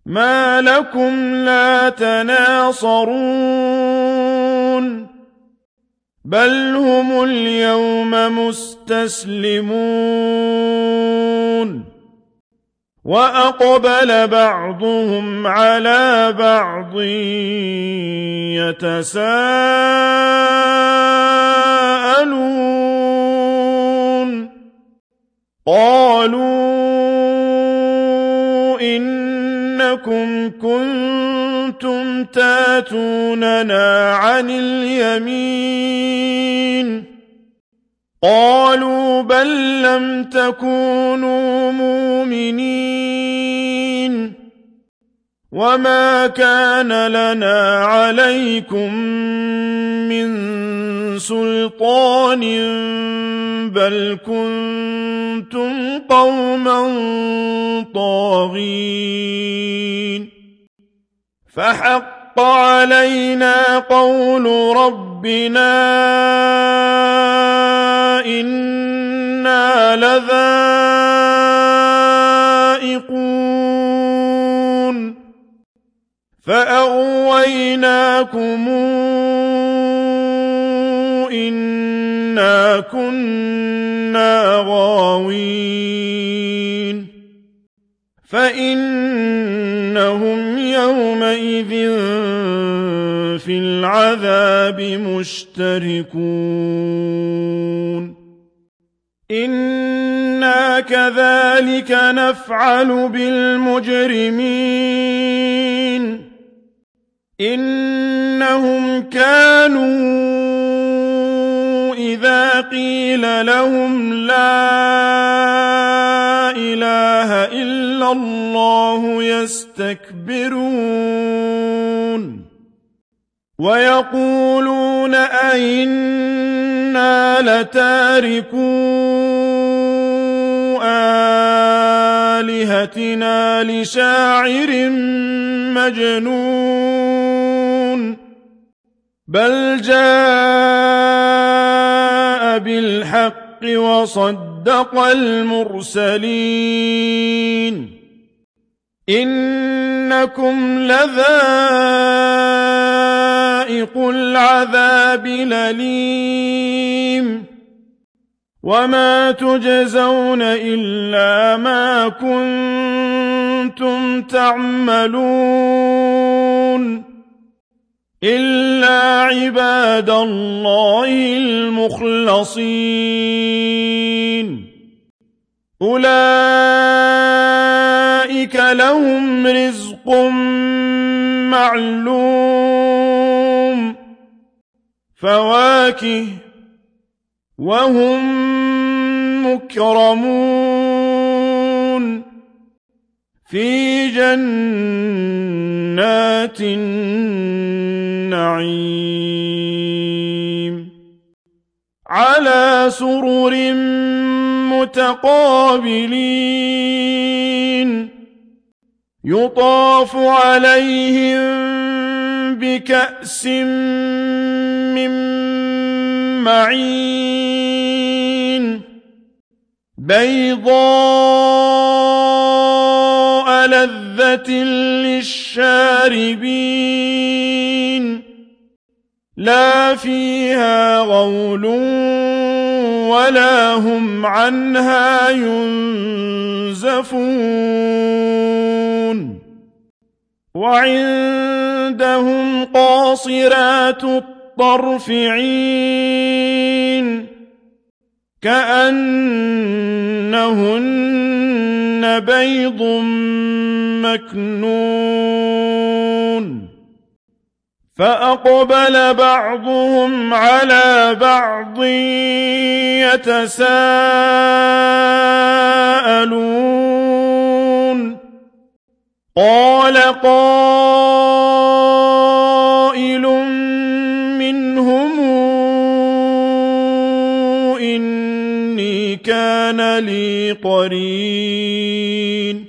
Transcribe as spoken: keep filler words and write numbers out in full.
ما لكم لا تناصرون بل هم اليوم مستسلمون وأقبل بعضهم على بعض يتساءلون قالوا إنكم كنتم تاتوننا عن اليمين قالوا بل لم تكونوا مؤمنين وما كان لنا عليكم من سلطان بل كنتم قوما طاغين فحق علينا قول ربنا إنا لذائقون فأغويناكم إنا كنا غاوين فإنهم يومئذ في العذاب مشتركون إنا كذلك نفعل بالمجرمين إنهم كانوا إذا قيل لهم لا إله إلا الله يستكبرون ويقولون أئنا لتاركو آلهتنا لشاعر مجنون بل جاء بالحق وصدق المرسلين إنكم لذائق العذاب الأليم وما تجزون إلا ما كنتم تعملون إلا عباد الله المخلصين أولئك لهم رزق معلوم فواكه وهم مكرمون في جنات النعيم على سرر متقابلين يطاف عليهم بكأس من معين بيضاء لذة للشاربين لا فيها غول ولا هم عنها ينزفون وعندهم قاصرات الطرف عين كأنهن بيض مكنون فأقبل بعضهم على بعض يتساءلون قال قائل منهم إني كان لي قرين